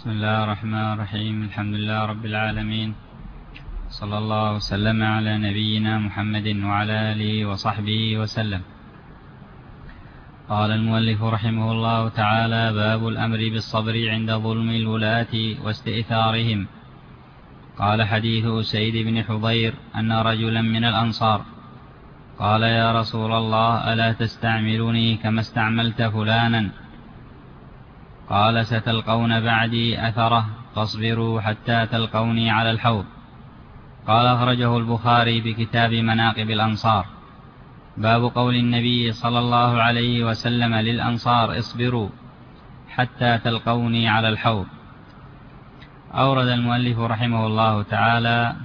بسم الله الرحمن الرحيم. الحمد لله رب العالمين، صلى الله وسلم على نبينا محمد وعلى آله وصحبه وسلم. قال المؤلف رحمه الله تعالى: باب الأمر بالصبر عند ظلم الولاة واستئثارهم. قال: حديث أسيد بن حضير أن رجلا من الأنصار قال: يا رسول الله، ألا تستعملني كما استعملت فلانا؟ قال: ستلقون بعدي أثرة، فاصبروا حتى تلقوني على الحوض. قال: أخرجه البخاري في كتاب مناقب الأنصار. باب قول النبي صلى الله عليه وسلم للأنصار: اصبروا حتى تلقوني على الحوض. أورد المؤلف رحمه الله تعالى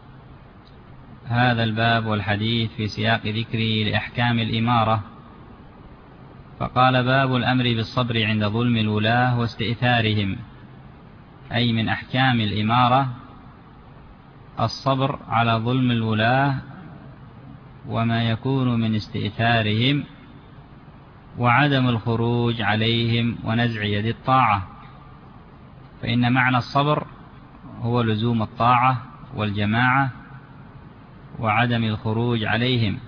هذا الباب والحديث في سياق ذكره لأحكام الإمارة، فقال: باب الأمر بالصبر عند ظلم الولاة واستئثارهم، أي من أحكام الإمارة الصبر على ظلم الولاة وما يكون من استئثارهم، وعدم الخروج عليهم ونزع يد الطاعة. فإن معنى الصبر هو لزوم الطاعة والجماعة وعدم الخروج عليهم.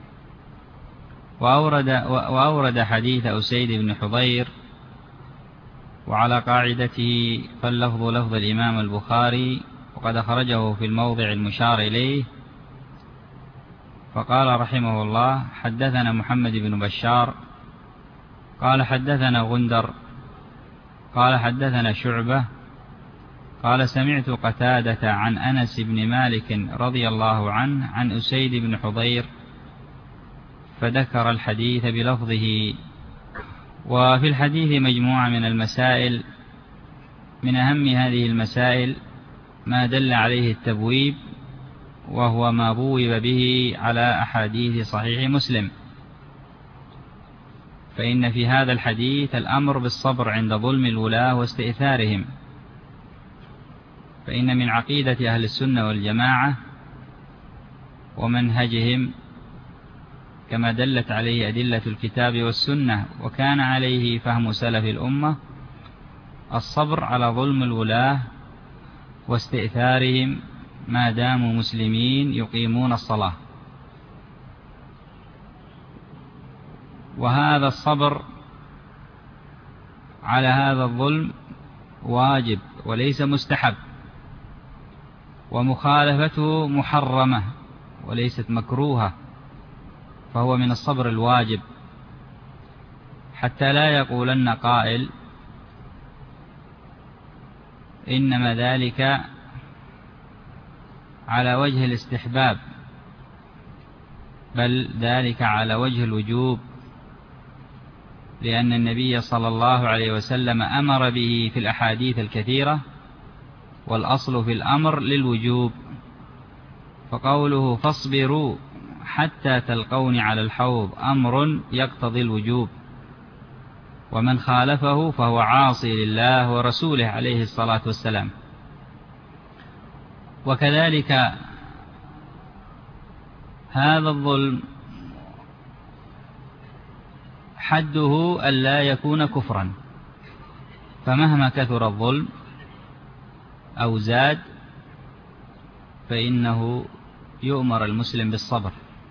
وأورد حديث أسيد بن حضير، وعلى قاعدته فاللفظ لفظ الإمام البخاري، وقد أخرجه في الموضع المشار إليه. فقال رحمه الله: حدثنا محمد بن بشار قال: حدثنا غندر قال: حدثنا شعبة قال: سمعت قتادة عن أنس بن مالك رضي الله عنه عن أسيد بن حضير، فذكر الحديث بلفظه. وفي الحديث مجموعة من المسائل، من أهم هذه المسائل ما دل عليه التبويب، وهو ما بوب به على أحاديث صحيح مسلم. فإن في هذا الحديث الأمر بالصبر عند ظلم الولاة واستئثارهم، فإن من عقيدة أهل السنة والجماعة ومنهجهم كما دلت عليه أدلة الكتاب والسنة وكان عليه فهم سلف الأمة الصبر على ظلم الولاة واستئثارهم ما داموا مسلمين يقيمون الصلاة. وهذا الصبر على هذا الظلم واجب وليس مستحب، ومخالفته محرمة وليست مكروهة، فهو من الصبر الواجب، حتى لا يقولن قائل إنما ذلك على وجه الاستحباب، بل ذلك على وجه الوجوب، لأن النبي صلى الله عليه وسلم أمر به في الأحاديث الكثيرة، والأصل في الأمر للوجوب. فقوله فاصبروا حتى تلقوني على الحوض أمر يقتضي الوجوب، ومن خالفه فهو عاصي لله ورسوله عليه الصلاة والسلام. وكذلك هذا الظلم حده ألا يكون كفرا، فمهما كثر الظلم أو زاد فإنه يؤمر المسلم بالصبر،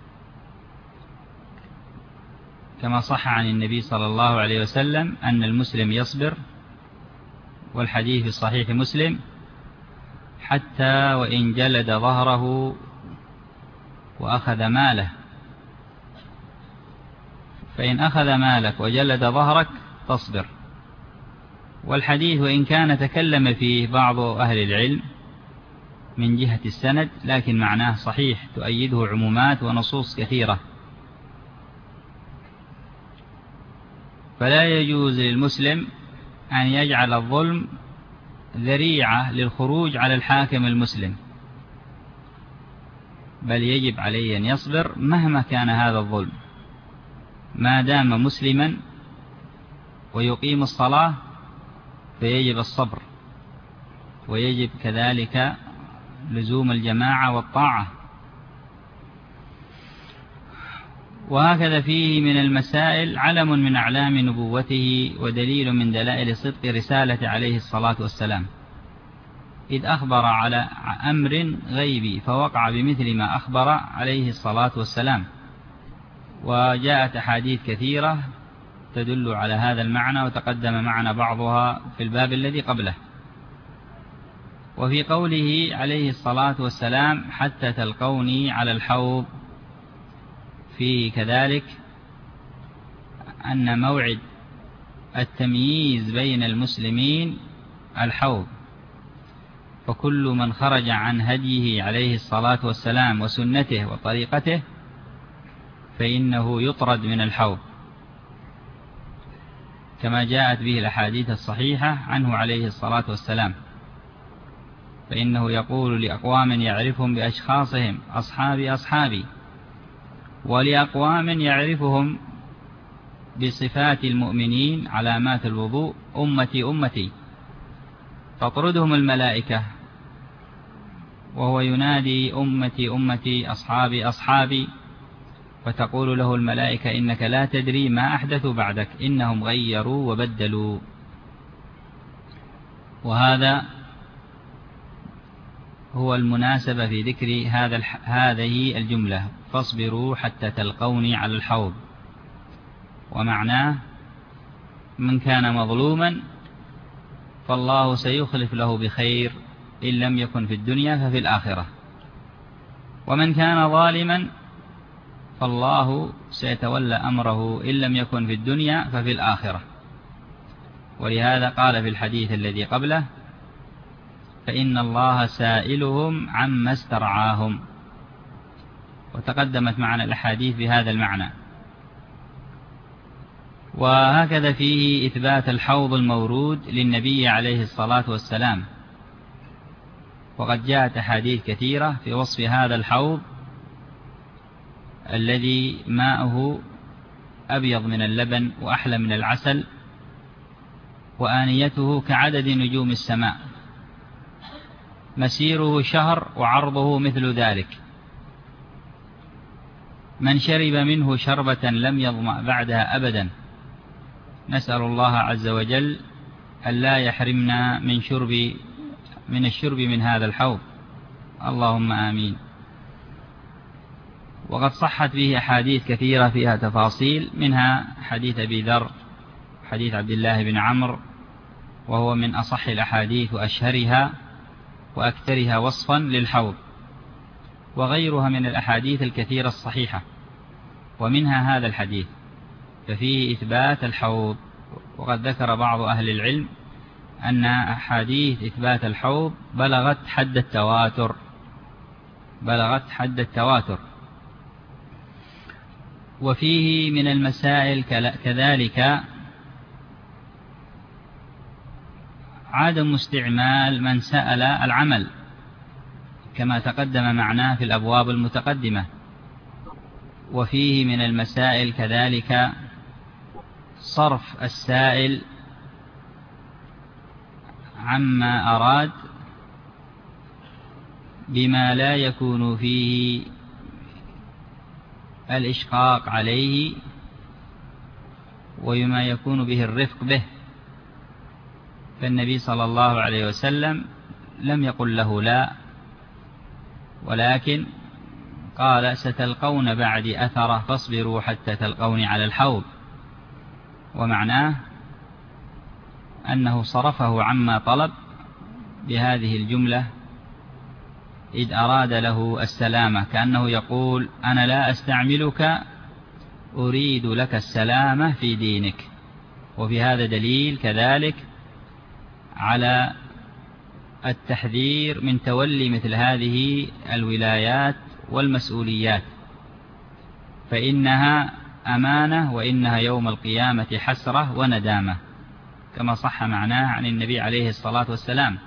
كما صح عن النبي صلى الله عليه وسلم أن المسلم يصبر، والحديث في صحيح مسلم: حتى وإن جلد ظهره وأخذ ماله، فإن أخذ مالك وجلد ظهرك تصبر. والحديث وإن كان تكلم فيه بعض أهل العلم من جهة السند، لكن معناه صحيح، تؤيده عمومات ونصوص كثيرة. فلا يجوز للمسلم أن يجعل الظلم ذريعة للخروج على الحاكم المسلم، بل يجب عليه أن يصبر مهما كان هذا الظلم، ما دام مسلما ويقيم الصلاة فيجب الصبر، ويجب كذلك لزوم الجماعة والطاعة. وهكذا فيه من المسائل علم من أعلام نبوته ودليل من دلائل صدق رسالة عليه الصلاة والسلام، إذ أخبر على أمر غيبي فوقع بمثل ما أخبر عليه الصلاة والسلام. وجاءت أحاديث كثيرة تدل على هذا المعنى، وتقدم معنا بعضها في الباب الذي قبله. وفي قوله عليه الصلاة والسلام حتى تلقوني على الحوض، فيه كذلك أن موعد التمييز بين المسلمين الحوض، فكل من خرج عن هديه عليه الصلاة والسلام وسنته وطريقته فإنه يطرد من الحوض، كما جاءت به الأحاديث الصحيحة عنه عليه الصلاة والسلام، فإنه يقول لأقوام يعرفهم بأشخاصهم أصحابي أصحابي، ولأقوام يعرفهم بصفات المؤمنين علامات الوضوء أمتي أمتي، تطردهم الملائكة وهو ينادي أمتي أمتي أصحابي أصحابي، فتقول له الملائكة إنك لا تدري ما أحدثوا بعدك، إنهم غيروا وبدلوا. وهذا هو المناسبة في ذكر هذه الجملة، فاصبروا حتى تلقوني على الحوض. ومعناه من كان مظلوما فالله سيخلف له بخير إن لم يكن في الدنيا ففي الآخرة، ومن كان ظالما فالله سيتولى أمره إن لم يكن في الدنيا ففي الآخرة. ولهذا قال في الحديث الذي قبله فإن الله سائلهم عما استرعاهم، وتقدمت معنا الأحاديث بهذا المعنى. وهكذا فيه إثبات الحوض المورود للنبي عليه الصلاة والسلام، وقد جاءت أحاديث كثيرة في وصف هذا الحوض الذي ماؤه أبيض من اللبن وأحلى من العسل، وآنيته كعدد نجوم السماء، مسيره شهر وعرضه مثل ذلك، من شرب منه شربة لم يظمأ بعدها أبدا. نسأل الله عز وجل ألا يحرمنا من الشرب من هذا الحوض، اللهم آمين. وقد صحت به أحاديث كثيرة فيها تفاصيل، منها حديث أبي ذر، حديث عبد الله بن عمرو، وهو من أصح الأحاديث وأشهرها وأكثرها وصفا للحوض، وغيرها من الأحاديث الكثيرة الصحيحة، ومنها هذا الحديث، ففيه إثبات الحوض. وقد ذكر بعض أهل العلم أن أحاديث إثبات الحوض بلغت حد التواتر. وفيه من المسائل كذلك عدم استعمال من سأل العمل، كما تقدم معناه في الأبواب المتقدمة. وفيه من المسائل كذلك صرف السائل عما أراد بما لا يكون فيه الإشقاق عليه وما يكون به الرفق به، فالنبي صلى الله عليه وسلم لم يقل له لا، ولكن قال ستلقون بعدي أثرة فاصبروا حتى تلقوني على الحوض، ومعناه أنه صرفه عما طلب بهذه الجملة إذ أراد له السلامة، كأنه يقول أنا لا أستعملك، أريد لك السلامة في دينك. وفي هذا دليل كذلك على التحذير من تولي مثل هذه الولايات والمسؤوليات، فإنها أمانة، وإنها يوم القيامة حسرة وندامة، كما صح معناه عن النبي عليه الصلاة والسلام.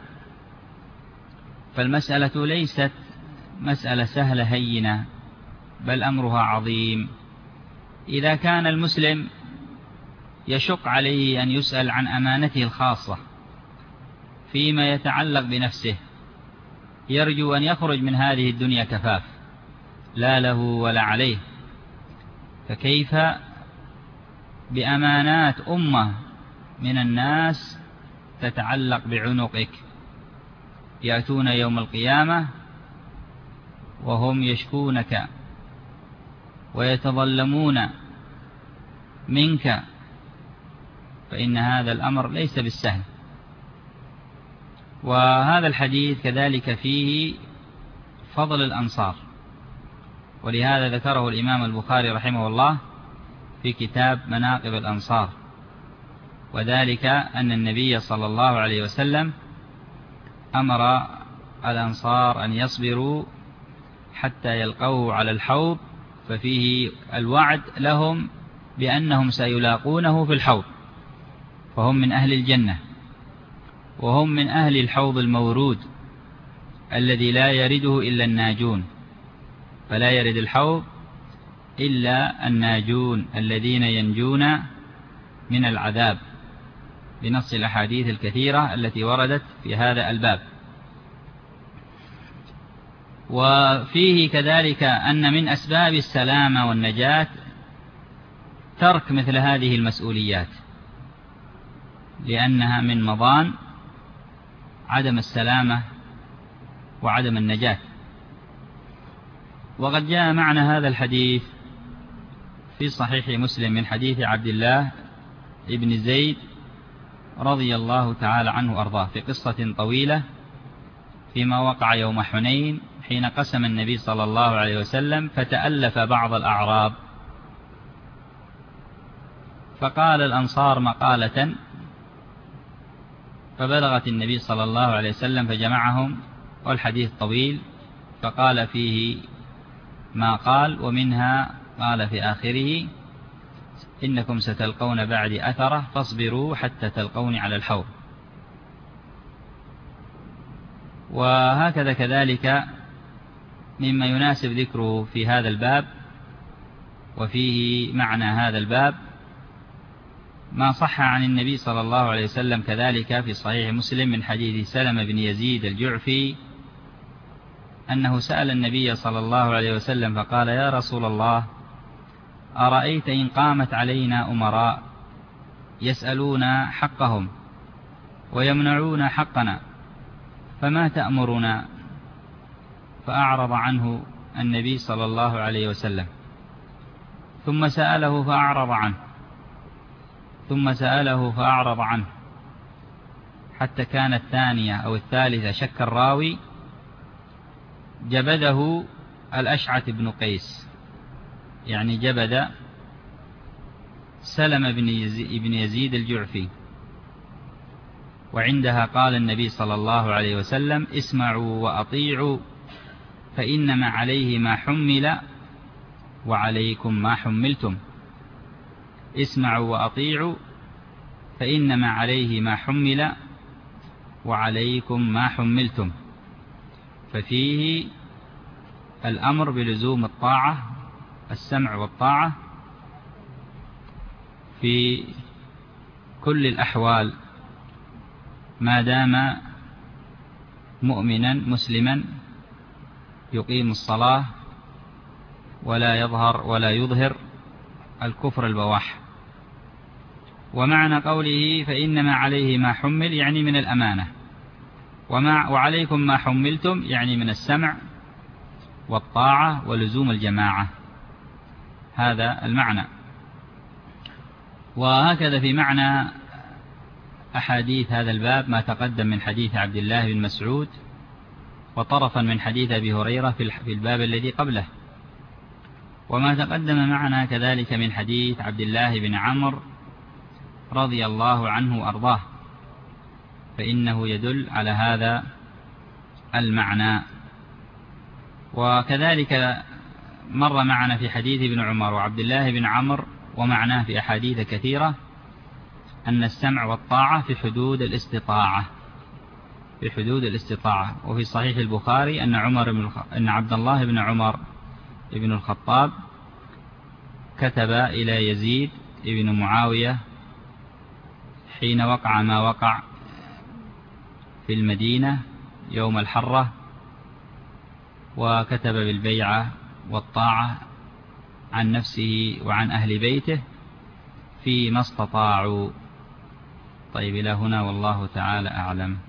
فالمسألة ليست مسألة سهلة هينة، بل أمرها عظيم. إذا كان المسلم يشق عليه أن يسأل عن أمانته الخاصة فيما يتعلق بنفسه، يرجو أن يخرج من هذه الدنيا كفاف لا له ولا عليه، فكيف بأمانات أمة من الناس تتعلق بعنقك، يأتون يوم القيامة وهم يشكونك ويتظلمون منك، فإن هذا الأمر ليس بالسهل. وهذا الحديث كذلك فيه فضل الأنصار، ولهذا ذكره الإمام البخاري رحمه الله في كتاب مناقب الأنصار، وذلك أن النبي صلى الله عليه وسلم أمر الأنصار أن يصبروا حتى يلقوه على الحوض، ففيه الوعد لهم بأنهم سيلاقونه في الحوض، فهم من أهل الجنة، وهم من أهل الحوض المورود الذي لا يرده إلا الناجون، فلا يرد الحوض إلا الناجون الذين ينجون من العذاب، بنص الأحاديث الكثيرة التي وردت في هذا الباب. وفيه كذلك أن من أسباب السلامة والنجاة ترك مثل هذه المسؤوليات، لأنها من مضان عدم السلامة وعدم النجاة. وقد جاء معنى هذا الحديث في صحيح مسلم من حديث عبد الله ابن زيد رضي الله تعالى عنه وأرضاه في قصة طويلة فيما وقع يوم حنين، حين قسم النبي صلى الله عليه وسلم فتألف بعض الأعراب، فقال الأنصار مقالة فبلغت النبي صلى الله عليه وسلم فجمعهم، والحديث طويل، فقال فيه ما قال، ومنها قال في آخره: إنكم ستلقون بعد أثرة فاصبروا حتى تلقوني على الحوض. وهكذا كذلك مما يناسب ذكره في هذا الباب وفيه معنى هذا الباب ما صح عن النبي صلى الله عليه وسلم كذلك في صحيح مسلم من حديث سلمة بن يزيد الجعفي أنه سأل النبي صلى الله عليه وسلم فقال: يا رسول الله، أرأيت إن قامت علينا أمراء يسألون حقهم ويمنعون حقنا، فما تأمرنا؟ فأعرض عنه النبي صلى الله عليه وسلم، ثم سأله فأعرض عنه، ثم سأله فأعرض عنه، حتى كانت الثانية أو الثالثة شك الراوي جبده الأشعث بن قيس، يعني جبد سلم بن يزيد الجعفي. وعندها قال النبي صلى الله عليه وسلم: اسمعوا وأطيعوا، فإنما عليه ما حمل وعليكم ما حملتم. اسمعوا وأطيعوا فإنما عليه ما حمل وعليكم ما حملتم. ففيه الأمر بلزوم الطاعة، السمع والطاعة في كل الأحوال، ما دام مؤمنا مسلما يقيم الصلاة ولا يظهر ولا يظهر الكفر البواح. ومعنى قوله فإنما عليه ما حمل يعني من الأمانة، وعليكم ما حملتم يعني من السمع والطاعة ولزوم الجماعة، هذا المعنى. وهكذا في معنى أحاديث هذا الباب ما تقدم من حديث عبد الله بن مسعود، وطرفا من حديث أبي هريرة في الباب الذي قبله، وما تقدم معنا كذلك من حديث عبد الله بن عمرو رضي الله عنه وأرضاه، فإنه يدل على هذا المعنى. وكذلك مر معنا في حديث ابن عمر وعبد الله بن عمرو ومعناه في أحاديث كثيرة أن السمع والطاعة في حدود الاستطاعة، في حدود الاستطاعة. وفي صحيح البخاري أن عبد الله بن عمر بن الخطاب كتب إلى يزيد بن معاوية حين وقع ما وقع في المدينة يوم الحرة، وكتب بالبيعة والطاعة عن نفسه وعن أهل بيته فيما استطاعوا. طيب إلى هنا والله تعالى أعلم.